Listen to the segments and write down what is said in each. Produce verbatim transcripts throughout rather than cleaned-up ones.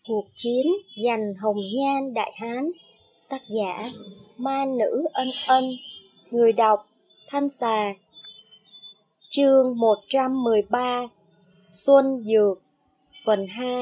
Cuộc chiến giành hồng nhan đại hán. Tác giả Man Nữ Ân Ân. Người đọc Thanh Xà. Chương một trăm mười ba. Xuân Dược. Phần hai.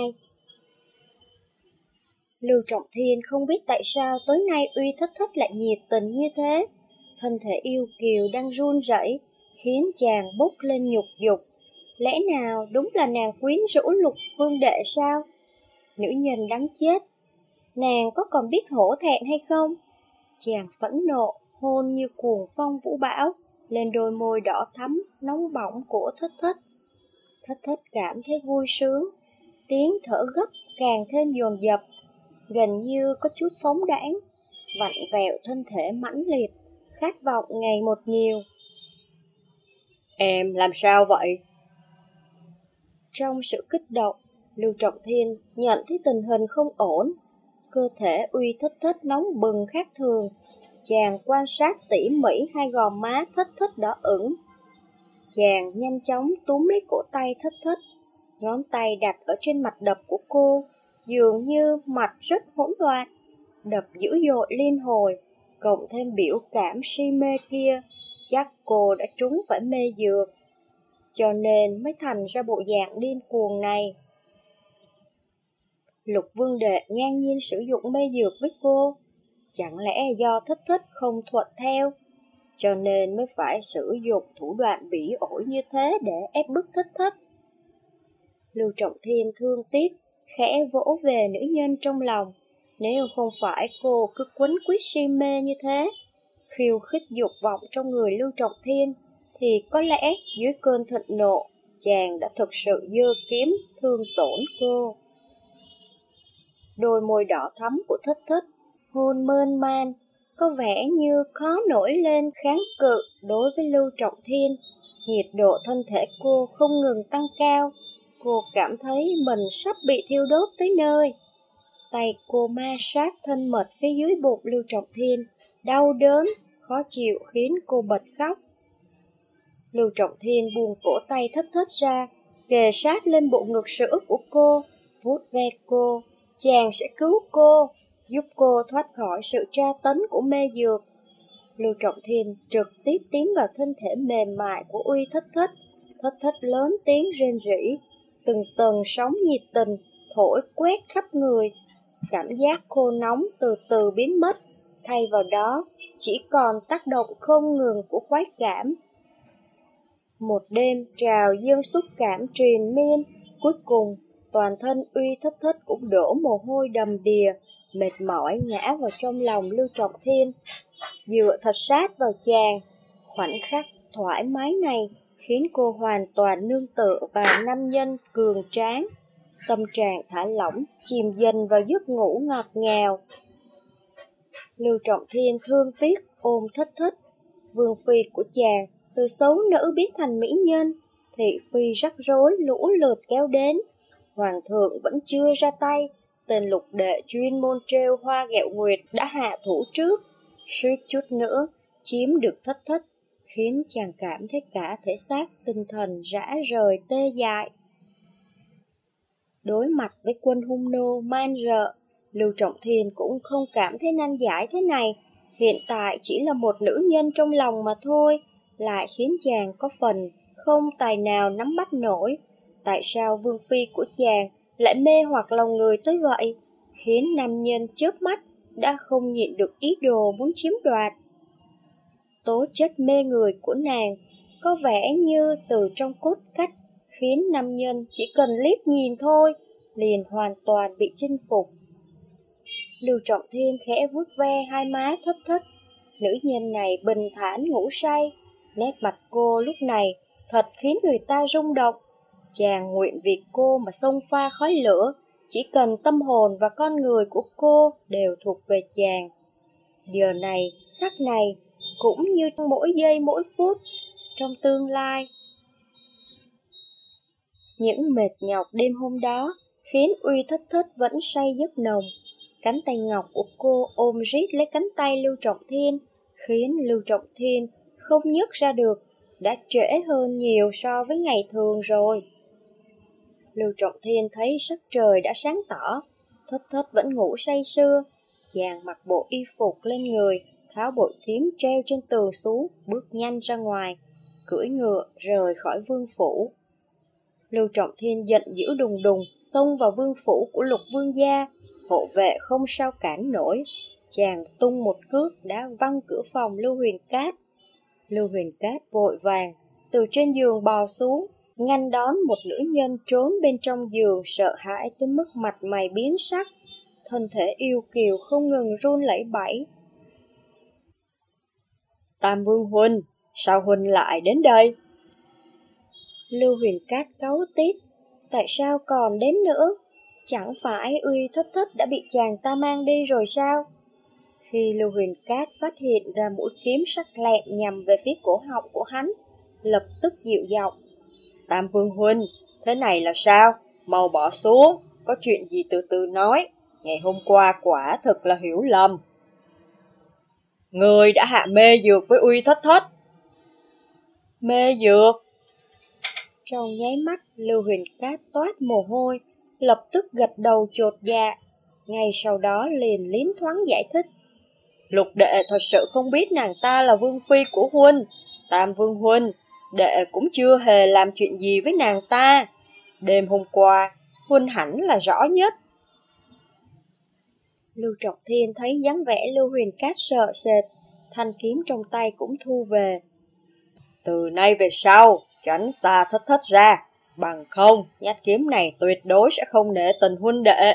Lưu Trọng Thiên không biết tại sao tối nay Uy Thất Thất lại nhiệt tình như thế. Thân thể yêu kiều đang run rẩy, khiến chàng bốc lên nhục dục. Lẽ nào đúng là nàng quyến rũ Lục Vương đệ sao? Nữ nhân đáng chết, nàng có còn biết hổ thẹn hay không? Chàng phẫn nộ, hôn như cuồng phong vũ bão lên đôi môi đỏ thắm, nóng bỏng của Thất Thất. Thất Thất cảm thấy vui sướng, tiếng thở gấp càng thêm dồn dập, gần như có chút phóng đãng, vặn vẹo thân thể mãnh liệt, khát vọng ngày một nhiều. Em làm sao vậy? Trong sự kích động, Lưu Trọng Thiên nhận thấy tình hình không ổn. Cơ thể Uy Thất Thất nóng bừng khác thường. Chàng quan sát tỉ mỉ hai gò má Thất Thất đỏ ửng. Chàng nhanh chóng túm lấy cổ tay Thất Thất, ngón tay đặt ở trên mặt đập của cô, dường như mặt rất hỗn loạn, đập dữ dội liên hồi, cộng thêm biểu cảm si mê kia, chắc cô đã trúng phải mê dược, cho nên mới thành ra bộ dạng điên cuồng này. Lục Vương đệ ngang nhiên sử dụng mê dược với cô, chẳng lẽ do Thất Thất không thuận theo, cho nên mới phải sử dụng thủ đoạn bỉ ổi như thế để ép bức Thất Thất. Lưu Trọng Thiên thương tiếc, khẽ vỗ về nữ nhân trong lòng. Nếu không phải cô cứ quấn quýt si mê như thế, khiêu khích dục vọng trong người Lưu Trọng Thiên, thì có lẽ dưới cơn thịnh nộ, chàng đã thực sự giơ kiếm thương tổn cô. Đôi môi đỏ thắm của Thất Thất, hôn mơn man, có vẻ như khó nổi lên kháng cự đối với Lưu Trọng Thiên. Nhiệt độ thân thể cô không ngừng tăng cao, cô cảm thấy mình sắp bị thiêu đốt tới nơi. Tay cô ma sát thân mật phía dưới bụng Lưu Trọng Thiên, đau đớn, khó chịu khiến cô bật khóc. Lưu Trọng Thiên buông cổ tay Thất Thất ra, kề sát lên bộ ngực sữa của cô, vuốt ve cô. Chàng sẽ cứu cô, giúp cô thoát khỏi sự tra tấn của mê dược. Lưu Trọng Thiên trực tiếp tiến vào thân thể mềm mại của Uy Thất Thất. Thất Thất lớn tiếng rên rỉ, từng tầng sóng nhiệt tình thổi quét khắp người. Cảm giác khô nóng từ từ biến mất, thay vào đó chỉ còn tác động không ngừng của khoái cảm. Một đêm trào dâng xúc cảm triền miên, cuối cùng toàn thân Uy Thất Thất cũng đổ mồ hôi đầm đìa, mệt mỏi ngã vào trong lòng Lưu Trọng Thiên, dựa thật sát vào chàng. Khoảnh khắc thoải mái này khiến cô hoàn toàn nương tựa vào nam nhân cường tráng, tâm trạng thả lỏng, chìm dần vào giấc ngủ ngọt ngào. Lưu Trọng Thiên thương tiếc ôm Thất Thất. Vương phi của chàng từ xấu nữ biến thành mỹ nhân, thị phi rắc rối lũ lượt kéo đến. Hoàng thượng vẫn chưa ra tay, tên Lục đệ chuyên môn trêu hoa ghẹo nguyệt đã hạ thủ trước, suýt chút nữa chiếm được Thất Thất, khiến chàng cảm thấy cả thể xác tinh thần rã rời tê dại. Đối mặt với quân hung nô man rợ, Lưu Trọng Thiên cũng không cảm thấy nan giải thế này. Hiện tại chỉ là một nữ nhân trong lòng mà thôi, lại khiến chàng có phần không tài nào nắm bắt nổi. Tại sao vương phi của chàng lại mê hoặc lòng người tới vậy, khiến nam nhân chớp mắt đã không nhịn được ý đồ muốn chiếm đoạt. Tố chất mê người của nàng có vẻ như từ trong cốt cách, khiến nam nhân chỉ cần liếc nhìn thôi liền hoàn toàn bị chinh phục. Lưu Trọng Thiên khẽ vuốt ve hai má Thất Thất. Nữ nhân này bình thản ngủ say, nét mặt cô lúc này thật khiến người ta rung động. Chàng nguyện vì cô mà xông pha khói lửa, chỉ cần tâm hồn và con người của cô đều thuộc về chàng. Giờ này, khắc này, cũng như trong mỗi giây mỗi phút, trong tương lai. Những mệt nhọc đêm hôm đó khiến Uy Thất Thất vẫn say giấc nồng. Cánh tay ngọc của cô ôm rít lấy cánh tay Lưu Trọng Thiên, khiến Lưu Trọng Thiên không nhấc ra được, đã trễ hơn nhiều so với ngày thường rồi. Lưu Trọng Thiên thấy sắc trời đã sáng tỏ, Thất Thất vẫn ngủ say sưa. Chàng mặc bộ y phục lên người, tháo bội kiếm treo trên tường xuống, bước nhanh ra ngoài, cưỡi ngựa rời khỏi vương phủ. Lưu Trọng Thiên giận dữ đùng đùng, xông vào vương phủ của Lục vương gia. Hộ vệ không sao cản nổi, chàng tung một cước đá văng cửa phòng Lưu Huyền Cát. Lưu Huyền Cát vội vàng từ trên giường bò xuống, ngăn đón một nữ nhân trốn bên trong giường, sợ hãi tới mức mặt mày biến sắc, thân thể yêu kiều không ngừng run lẩy bẩy. Tam Vương huynh, sao huynh lại đến đây? Lưu Huyền Cát cáu tít, tại sao còn đến nữa? Chẳng phải Uy Thất Thất đã bị chàng ta mang đi rồi sao? Khi Lưu Huyền Cát phát hiện ra mũi kiếm sắc lẹm nhằm về phía cổ họng của hắn, lập tức dịu giọng. Tam Vương huynh, thế này là sao? Mau bỏ xuống, có chuyện gì từ từ nói. Ngày hôm qua quả thực là hiểu lầm. Người đã hạ mê dược với Uy Thất Thất. Mê dược? Trong nháy mắt, Lưu Huyền Cát toát mồ hôi, lập tức gật đầu chột dạ. Ngay sau đó liền liến thoáng giải thích. Lục đệ thật sự không biết nàng ta là vương phi của huynh. Tam Vương huynh, đệ cũng chưa hề làm chuyện gì với nàng ta. Đêm hôm qua, huynh hẳn là rõ nhất. Lưu Trọng Thiên thấy dáng vẻ Lưu Huyền Cát sợ sệt, thanh kiếm trong tay cũng thu về. Từ nay về sau, tránh xa Thất Thất ra, bằng không, nhát kiếm này tuyệt đối sẽ không nể tình huynh đệ.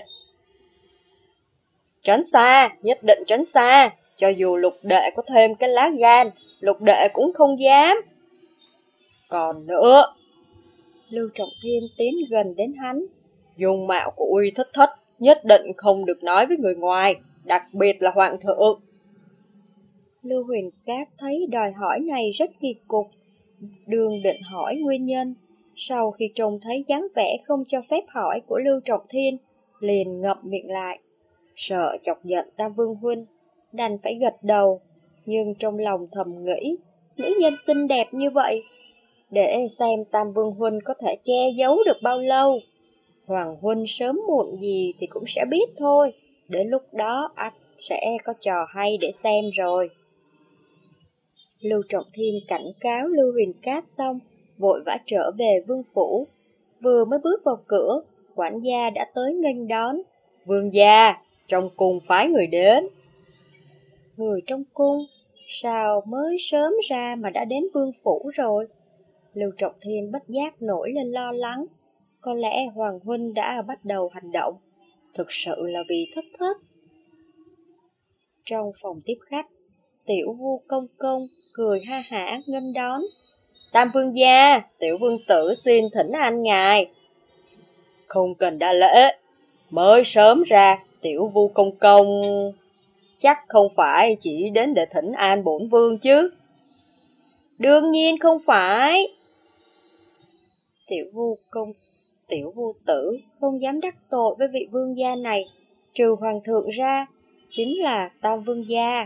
Tránh xa, nhất định tránh xa, cho dù lục đệ có thêm cái lá gan, lục đệ cũng không dám. Còn nữa, Lưu Trọng Thiên tiến gần đến hắn. Dung mạo của Uy Thất Thất nhất định không được nói với người ngoài, đặc biệt là hoàng thượng. Lưu Huyền Cát thấy đòi hỏi này rất kỳ cục, đường định hỏi nguyên nhân. Sau khi trông thấy dáng vẻ không cho phép hỏi của Lưu Trọng Thiên, liền ngậm miệng lại, sợ chọc giận Tam Vương huynh, đành phải gật đầu, nhưng trong lòng thầm nghĩ, nữ nhân xinh đẹp như vậy, để xem Tam Vương huynh có thể che giấu được bao lâu. Hoàng huynh sớm muộn gì thì cũng sẽ biết thôi, đến lúc đó ắt sẽ có trò hay để xem rồi. Lưu Trọng Thiên cảnh cáo Lưu Huyền Cát xong, vội vã trở về vương phủ. Vừa mới bước vào cửa, quản gia đã tới nghênh đón. Vương gia, trong cung phái người đến. Người trong cung? Sao mới sớm ra mà đã đến vương phủ rồi? Lưu Trọng Thiên bất giác nổi lên lo lắng. Có lẽ Hoàng huynh đã bắt đầu hành động. Thực sự là vì Thất Thất. Trong phòng tiếp khách, Tiểu Vu công công cười ha hả nghênh đón. Tam Vương gia, Tiểu Vương tử xin thỉnh an ngài. Không cần đa lễ, mới sớm ra, Tiểu Vu công công chắc không phải chỉ đến để thỉnh an bổn vương chứ? Đương nhiên không phải. Tiểu Vu công Tiểu Vu tử không dám đắc tội với vị vương gia này, trừ hoàng thượng ra, chính là Tam Vương gia.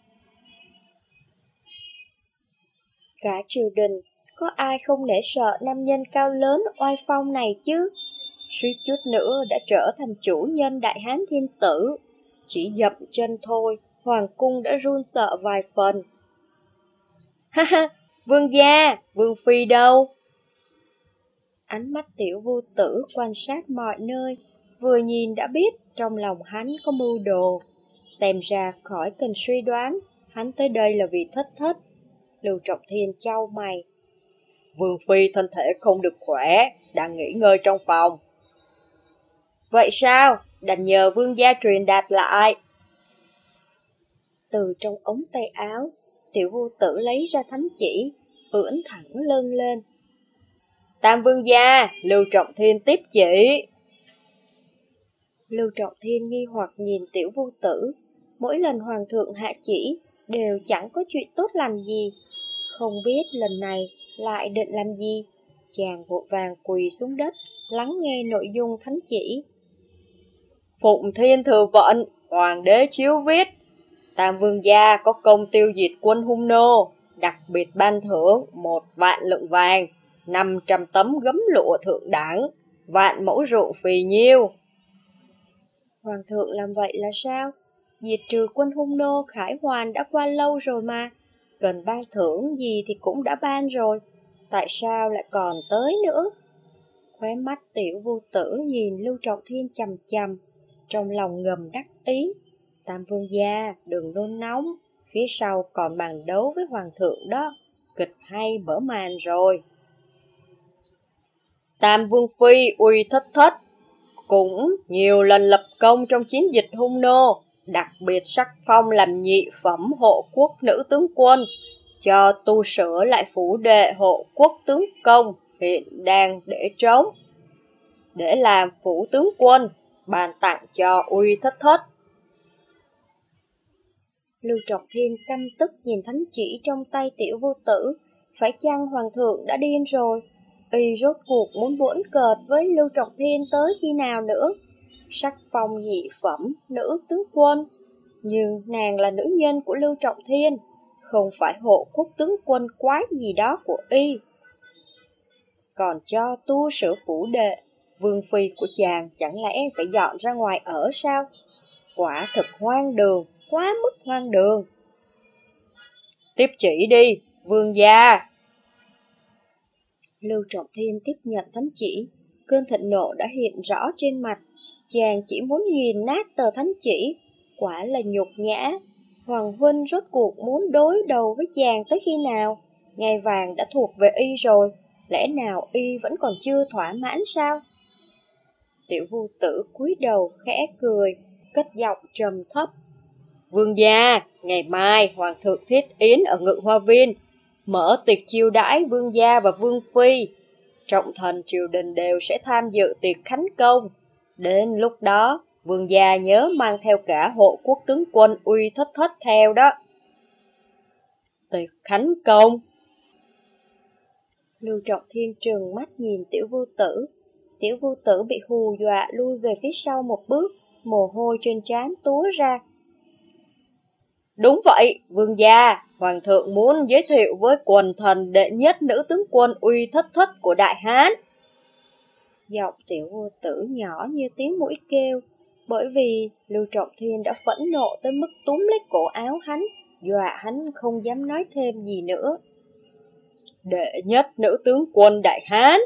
Cả triều đình, có ai không nể sợ nam nhân cao lớn oai phong này chứ? Suýt chút nữa đã trở thành chủ nhân Đại Hán Thiên Tử. Chỉ dậm chân thôi, hoàng cung đã run sợ vài phần. Ha ha, vương gia, vương phi đâu? Ánh mắt Tiểu Vu tử quan sát mọi nơi, vừa nhìn đã biết trong lòng hắn có mưu đồ. Xem ra khỏi cần suy đoán, hắn tới đây là vì Thất Thất. Lưu Trọng Thiên chau mày. Vương phi thân thể không được khỏe, đang nghỉ ngơi trong phòng. Vậy sao? Đành nhờ vương gia truyền đạt lại. Từ trong ống tay áo, Tiểu Vu tử lấy ra thánh chỉ, ưỡn thẳng lưng lên. Tam Vương gia, Lưu Trọng Thiên tiếp chỉ. Lưu Trọng Thiên nghi hoặc nhìn Tiểu Vu tử. Mỗi lần hoàng thượng hạ chỉ đều chẳng có chuyện tốt lành gì. Không biết lần này lại định làm gì. Chàng vội vàng quỳ xuống đất, lắng nghe nội dung thánh chỉ. Phụng Thiên thừa vận, hoàng đế chiếu viết. Tam Vương gia có công tiêu diệt quân hung nô, đặc biệt ban thưởng một vạn lượng vàng, năm trăm tấm gấm lụa thượng đẳng, vạn mẫu ruộng phì nhiêu. Hoàng thượng làm vậy là sao? Diệt trừ quân hung nô khải hoàn đã qua lâu rồi mà. Cần ban thưởng gì thì cũng đã ban rồi. Tại sao lại còn tới nữa? Khóe mắt Tiểu Vô Tử nhìn Lưu Trọng Thiên chằm chằm, trong lòng ngầm đắc ý. Tam vương gia, đừng nôn nóng, phía sau còn bàn đấu với hoàng thượng đó. Kịch hay mở màn rồi. Tam vương phi uy thất thất, cũng nhiều lần lập công trong chiến dịch hung nô, đặc biệt sắc phong làm nhị phẩm hộ quốc nữ tướng quân, cho tu sửa lại phủ đệ hộ quốc tướng công hiện đang để trống, để làm phủ tướng quân, ban tặng cho uy thất thất. Lưu Trọng Thiên căm tức nhìn thánh chỉ trong tay Tiểu Vô Tử, phải chăng hoàng thượng đã điên rồi? Y rốt cuộc muốn bỡn cợt với Lưu Trọng Thiên tới khi nào nữa? Sắc phong nhị phẩm nữ tướng quân, nhưng nàng là nữ nhân của Lưu Trọng Thiên, không phải hộ quốc tướng quân quái gì đó của y. Còn cho tu sửa phủ đệ, vương phi của chàng chẳng lẽ phải dọn ra ngoài ở sao? Quả thực hoang đường, quá mức hoang đường. Tiếp chỉ đi, vương gia. Lưu Trọng Thiên tiếp nhận thánh chỉ, cơn thịnh nộ đã hiện rõ trên mặt. Chàng chỉ muốn nghiền nát tờ thánh chỉ, quả là nhục nhã. Hoàng huynh rốt cuộc muốn đối đầu với chàng tới khi nào? Ngai vàng đã thuộc về y rồi, lẽ nào y vẫn còn chưa thỏa mãn sao? Tiểu Vô Tử cúi đầu khẽ cười, cất giọng trầm thấp. Vương gia, ngày mai hoàng thượng thiết yến ở Ngự Hoa Viên, mở tiệc chiêu đãi vương gia và vương phi. Trọng thần triều đình đều sẽ tham dự tiệc khánh công. Đến lúc đó, vương gia nhớ mang theo cả hộ quốc tướng quân uy thất thất theo đó. Tiệc khánh công. Lưu Trọng Thiên trừng mắt nhìn Tiểu Vô Tử. Tiểu Vô Tử bị hù dọa lui về phía sau một bước, mồ hôi trên trán túa ra. Đúng vậy, vương gia, hoàng thượng muốn giới thiệu với quần thần đệ nhất nữ tướng quân uy thất thất của Đại Hán. Giọng Tiểu Vô Tử nhỏ như tiếng mũi kêu, bởi vì Lưu Trọng Thiên đã phẫn nộ tới mức túm lấy cổ áo hắn, dọa hắn không dám nói thêm gì nữa. Đệ nhất nữ tướng quân Đại Hán.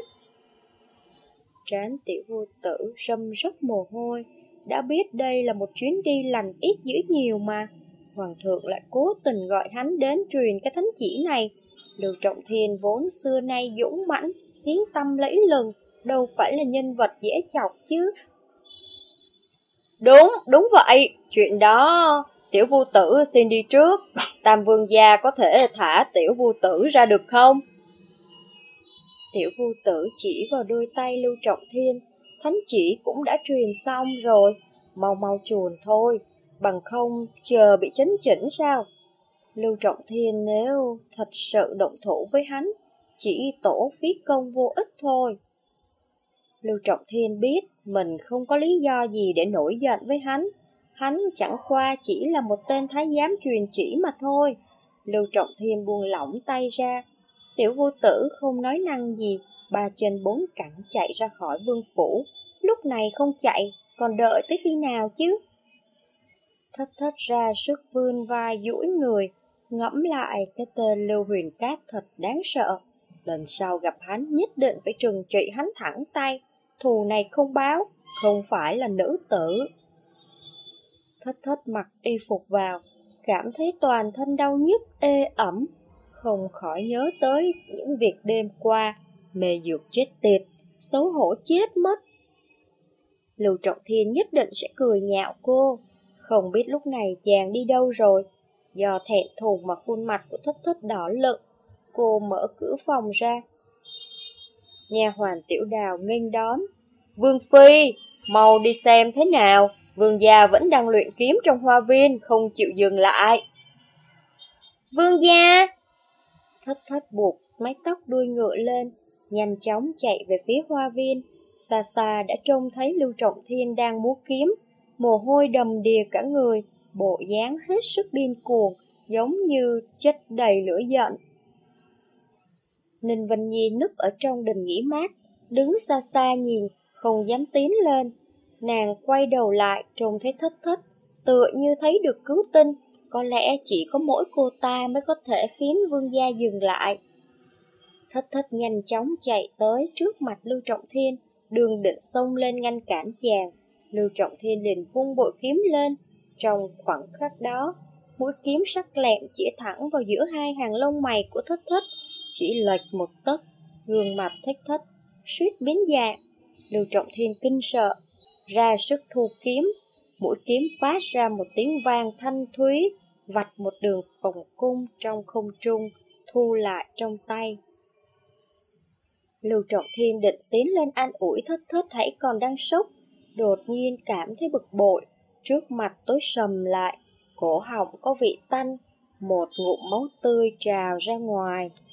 Trán Tiểu Vô Tử râm rấp mồ hôi, đã biết đây là một chuyến đi lành ít dữ nhiều mà. Hoàng thượng lại cố tình gọi hắn đến truyền cái thánh chỉ này. Lưu Trọng Thiên vốn xưa nay dũng mãnh, tiếng tăm lẫy lừng, đâu phải là nhân vật dễ chọc chứ. Đúng, đúng vậy, chuyện đó Tiểu Vô Tử xin đi trước. Tam vương gia có thể thả Tiểu Vô Tử ra được không? Tiểu Vô Tử chỉ vào đôi tay Lưu Trọng Thiên, thánh chỉ cũng đã truyền xong rồi, mau mau chuồn thôi, bằng không chờ bị chấn chỉnh sao? Lưu Trọng Thiên nếu thật sự động thủ với hắn, chỉ tổ phí công vô ích thôi. Lưu Trọng Thiên biết mình không có lý do gì để nổi giận với hắn, hắn chẳng qua chỉ là một tên thái giám truyền chỉ mà thôi. Lưu Trọng Thiên buông lỏng tay ra. Tiểu Vô Tử không nói năng gì, ba chân bốn cẳng chạy ra khỏi vương phủ. Lúc này không chạy, còn đợi tới khi nào chứ? Thất thất ra sức vươn vai duỗi người, ngẫm lại cái tên Lưu Huyền Cát thật đáng sợ. Lần sau gặp hắn nhất định phải trừng trị hắn thẳng tay. Thù này không báo, không phải là nữ tử. Thất thất mặc y phục vào, cảm thấy toàn thân đau nhức ê ẩm, không khỏi nhớ tới những việc đêm qua, mê dược chết tiệt, xấu hổ chết mất. Lưu Trọng Thiên nhất định sẽ cười nhạo cô, không biết lúc này chàng đi đâu rồi. Do thẹn thùng mà khuôn mặt của thất thất đỏ lựng, cô mở cửa phòng ra. Nha hoàn Tiểu Đào nghênh đón. Vương phi, mau đi xem thế nào, vương gia vẫn đang luyện kiếm trong hoa viên, không chịu dừng lại. Vương gia! Thất thất buộc mái tóc đuôi ngựa lên, nhanh chóng chạy về phía hoa viên. Xa xa đã trông thấy Lưu Trọng Thiên đang múa kiếm, mồ hôi đầm đìa cả người, bộ dáng hết sức điên cuồng, giống như chất đầy lửa giận. Ninh Vân Nhi núp ở trong đình nghỉ mát, đứng xa xa nhìn, không dám tiến lên. Nàng quay đầu lại trông thấy Thất Thất, tựa như thấy được cứu tinh. Có lẽ chỉ có mỗi cô ta mới có thể khiến vương gia dừng lại. Thất Thất nhanh chóng chạy tới trước mặt Lưu Trọng Thiên, đường định xông lên ngăn cản chàng. Lưu Trọng Thiên liền vung bội kiếm lên. Trong khoảnh khắc đó, mũi kiếm sắc lẹm chĩa thẳng vào giữa hai hàng lông mày của Thất Thất, chỉ lệch một tấc, gương mặt Thất Thất suýt biến dạng. Lưu Trọng Thiên kinh sợ, ra sức thu kiếm, mũi kiếm phát ra một tiếng vang thanh thúy, vạch một đường vòng cung trong không trung, thu lại trong tay. Lưu Trọng Thiên định tiến lên an ủi Thất Thất hãy còn đang sốc, đột nhiên cảm thấy bực bội, trước mặt tối sầm lại, cổ họng có vị tanh, một ngụm máu tươi trào ra ngoài.